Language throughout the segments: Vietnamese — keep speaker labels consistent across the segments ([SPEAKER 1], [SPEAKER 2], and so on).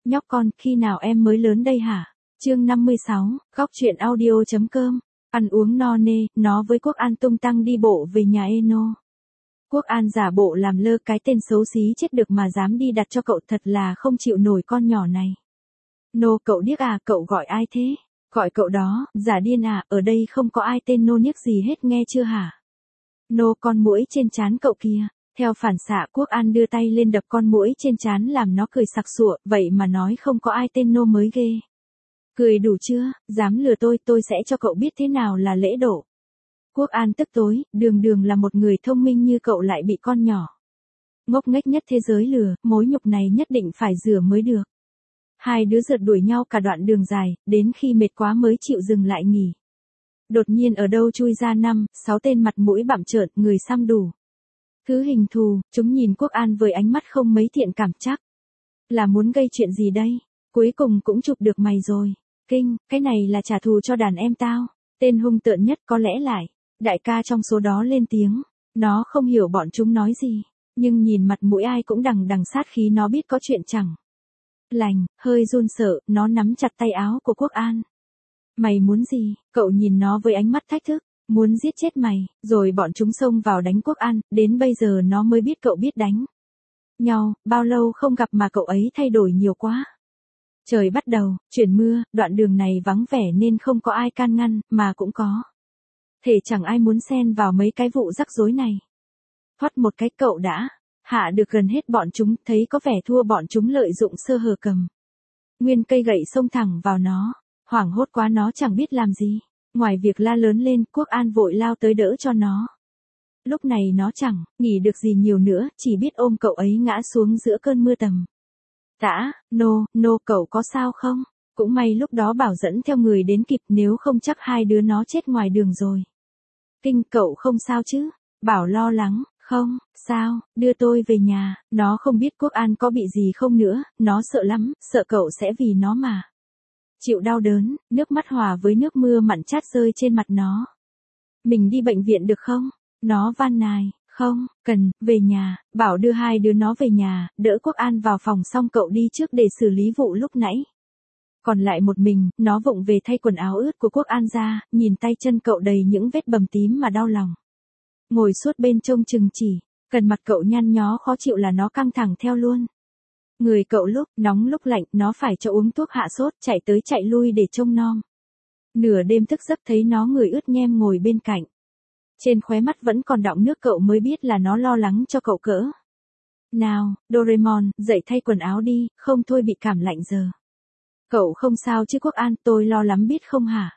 [SPEAKER 1] Nhóc con, khi nào em mới lớn đây hả? Chương 56, góc truyện audio.com. Ăn uống no nê, nó với Quốc An tung tăng đi bộ về nhà Eno. Quốc An giả bộ làm lơ, cái tên xấu xí chết được mà dám đi đặt cho cậu, thật là không chịu nổi con nhỏ này. Nô, cậu điếc à, cậu gọi ai thế? Gọi cậu đó, giả điên à, ở đây không có ai tên nô niếc gì hết, nghe chưa hả? Nô, con muỗi trên trán cậu kìa. Theo phản xạ, Quốc An đưa tay lên đập con muỗi trên trán làm nó cười sặc sụa, vậy mà nói không có ai tên nô mới ghê. Cười đủ chưa, dám lừa tôi sẽ cho cậu biết thế nào là lễ độ. Quốc An tức tối, đường là một người thông minh như cậu lại bị con nhỏ ngốc nghếch nhất thế giới lừa, mối nhục này nhất định phải rửa mới được. Hai đứa rượt đuổi nhau cả đoạn đường dài, đến khi mệt quá mới chịu dừng lại nghỉ. Đột nhiên ở đâu chui ra 5-6 tên mặt mũi bặm trợn, người xăm đủ thứ hình thù, chúng nhìn Quốc An với ánh mắt không mấy thiện cảm, chắc là muốn gây chuyện gì đây. Cuối cùng cũng chụp được mày rồi. Kinh, cái này là trả thù cho đàn em tao. Tên hung tợn nhất có lẽ lại đại ca trong số đó lên tiếng. Nó không hiểu bọn chúng nói gì, nhưng nhìn mặt mũi ai cũng đằng sát khí, nó biết có chuyện chẳng lành. Hơi run sợ, nó nắm chặt tay áo của Quốc An. Mày muốn gì? Cậu nhìn nó với ánh mắt thách thức. Muốn giết chết mày. Rồi bọn chúng xông vào đánh Quốc An. Đến bây giờ nó mới biết cậu biết đánh nhau. Bao lâu không gặp mà cậu ấy thay đổi nhiều quá. Trời bắt đầu chuyển mưa, đoạn đường này vắng vẻ nên không có ai can ngăn, mà cũng có thể chẳng ai muốn xen vào mấy cái vụ rắc rối này. Thoát một cái, cậu đã hạ được gần hết bọn chúng, thấy có vẻ thua, bọn chúng lợi dụng sơ hở cầm nguyên cây gậy xông thẳng vào nó. Hoảng hốt quá, nó chẳng biết làm gì. Ngoài việc la lớn lên, Quốc An vội lao tới đỡ cho nó. Lúc này nó chẳng nghĩ được gì nhiều nữa, chỉ biết ôm cậu ấy ngã xuống giữa cơn mưa tầm tã. Nô, cậu có sao không? Cũng may lúc đó Bảo dẫn theo người đến kịp, nếu không chắc hai đứa nó chết ngoài đường rồi. Kinh, cậu không sao chứ? Bảo lo lắng. Không, sao, đưa tôi về nhà. Nó không biết Quốc An có bị gì không nữa, nó sợ lắm, sợ cậu sẽ vì nó mà chịu đau đớn. Nước mắt hòa với nước mưa mặn chát rơi trên mặt nó. Mình đi bệnh viện được không? Nó van nài. Không, cần, về nhà. Bảo đưa hai đứa nó về nhà, đỡ Quốc An vào phòng xong cậu đi trước để xử lý vụ lúc nãy. Còn lại một mình, nó vụng về thay quần áo ướt của Quốc An ra, nhìn tay chân cậu đầy những vết bầm tím mà đau lòng. Ngồi suốt bên trông chừng chỉ, cần mặt cậu nhăn nhó khó chịu là nó căng thẳng theo luôn. Người cậu lúc nóng lúc lạnh, nó phải cho uống thuốc hạ sốt, chạy tới chạy lui để trông nom. Nửa đêm thức giấc thấy nó người ướt nhem ngồi bên cạnh. Trên khóe mắt vẫn còn đọng nước, cậu mới biết là nó lo lắng cho cậu cỡ nào. Doraemon, dậy thay quần áo đi, không thôi bị cảm lạnh giờ. Cậu không sao chứ Quốc An? Tôi lo lắm biết không hả?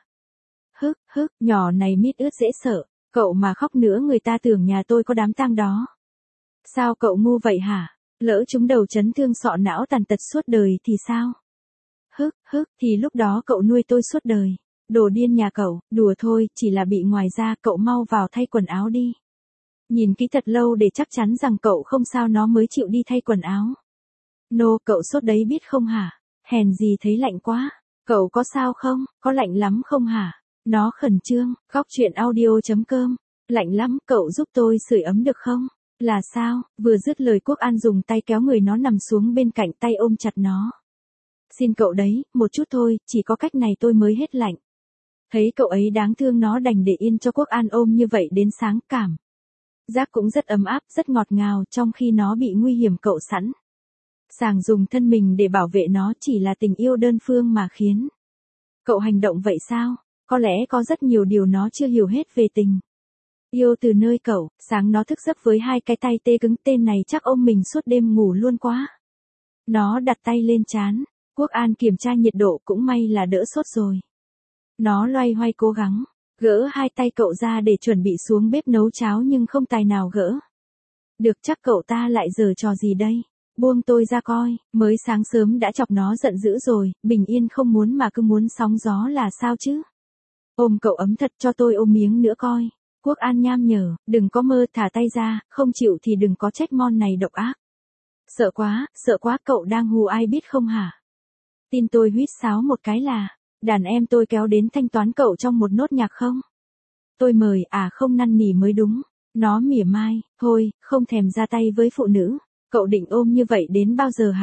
[SPEAKER 1] Hức, nhỏ này mít ướt dễ sợ. Cậu mà khóc nữa người ta tưởng nhà tôi có đám tang đó. Sao cậu ngu vậy hả? Lỡ trúng đầu chấn thương sọ não tàn tật suốt đời thì sao? Hức, thì lúc đó cậu nuôi tôi suốt đời. Đồ điên nhà cậu, đùa thôi, chỉ là bị ngoài da, cậu mau vào thay quần áo đi. Nhìn kỹ thật lâu để chắc chắn rằng cậu không sao nó mới chịu đi thay quần áo. Nô, cậu sốt đấy biết không hả? Hèn gì thấy lạnh quá. Cậu có sao không? Có lạnh lắm không hả? Nó khẩn trương. Góc truyện audio.com. Lạnh lắm, cậu giúp tôi sưởi ấm được không? Là sao? Vừa dứt lời Quốc An dùng tay kéo người nó nằm xuống bên cạnh, tay ôm chặt nó. Xin cậu đấy, một chút thôi, chỉ có cách này tôi mới hết lạnh. Thấy cậu ấy đáng thương, nó đành để yên cho Quốc An ôm như vậy đến sáng. Cảm giác cũng rất ấm áp, rất ngọt ngào, trong khi nó bị nguy hiểm cậu sẵn sàng dùng thân mình để bảo vệ nó, chỉ là tình yêu đơn phương mà khiến cậu hành động vậy sao? Có lẽ có rất nhiều điều nó chưa hiểu hết về tình yêu từ nơi cậu. Sáng nó thức giấc với hai cái tay tê cứng, tên này chắc ôm mình suốt đêm ngủ luôn quá. Nó đặt tay lên trán Quốc An kiểm tra nhiệt độ, cũng may là đỡ sốt rồi. Nó loay hoay cố gắng gỡ hai tay cậu ra để chuẩn bị xuống bếp nấu cháo, nhưng không tài nào gỡ được. Chắc cậu ta lại giở trò gì đây? Buông tôi ra coi. Mới sáng sớm đã chọc nó giận dữ rồi, bình yên không muốn mà cứ muốn sóng gió là sao chứ? Ôm cậu ấm thật, cho tôi ôm miếng nữa coi. Quốc An nham nhở, đừng có mơ, thả tay ra, không chịu thì đừng có trách mon này độc ác. Sợ quá, cậu đang hù ai biết không hả? Tin tôi huýt sáo một cái là đàn em tôi kéo đến thanh toán cậu trong một nốt nhạc không? Tôi mời, à không, năn nỉ mới đúng. Nó mỉa mai, thôi, không thèm ra tay với phụ nữ. Cậu định ôm như vậy đến bao giờ hả?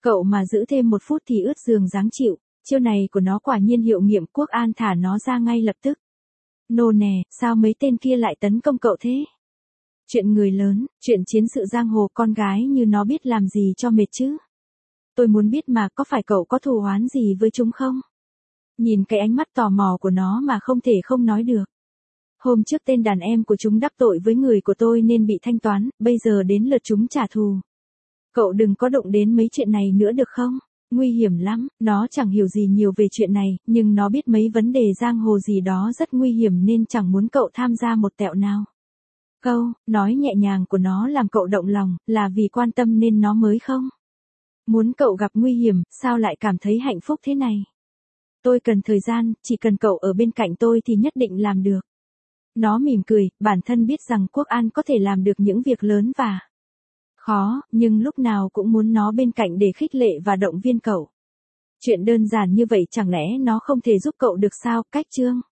[SPEAKER 1] Cậu mà giữ thêm 1 phút thì ướt giường dáng chịu, chiêu này của nó quả nhiên hiệu nghiệm. Quốc An thả nó ra ngay lập tức. Nô nè, sao mấy tên kia lại tấn công cậu thế? Chuyện người lớn, chuyện chiến sự giang hồ, con gái như nó biết làm gì cho mệt chứ? Tôi muốn biết mà, có phải cậu có thù oán gì với chúng không? Nhìn cái ánh mắt tò mò của nó mà không thể không nói được. Hôm trước tên đàn em của chúng đắc tội với người của tôi nên bị thanh toán, bây giờ đến lượt chúng trả thù. Cậu đừng có động đến mấy chuyện này nữa được không? Nguy hiểm lắm, nó chẳng hiểu gì nhiều về chuyện này, nhưng nó biết mấy vấn đề giang hồ gì đó rất nguy hiểm nên chẳng muốn cậu tham gia một tẹo nào. Câu nói nhẹ nhàng của nó làm cậu động lòng, là vì quan tâm nên nó mới không muốn cậu gặp nguy hiểm. Sao lại cảm thấy hạnh phúc thế này? Tôi cần thời gian, chỉ cần cậu ở bên cạnh tôi thì nhất định làm được. Nó mỉm cười, bản thân biết rằng Quốc An có thể làm được những việc lớn và khó, nhưng lúc nào cũng muốn nó bên cạnh để khích lệ và động viên cậu. Chuyện đơn giản như vậy chẳng lẽ nó không thể giúp cậu được sao? Cách chương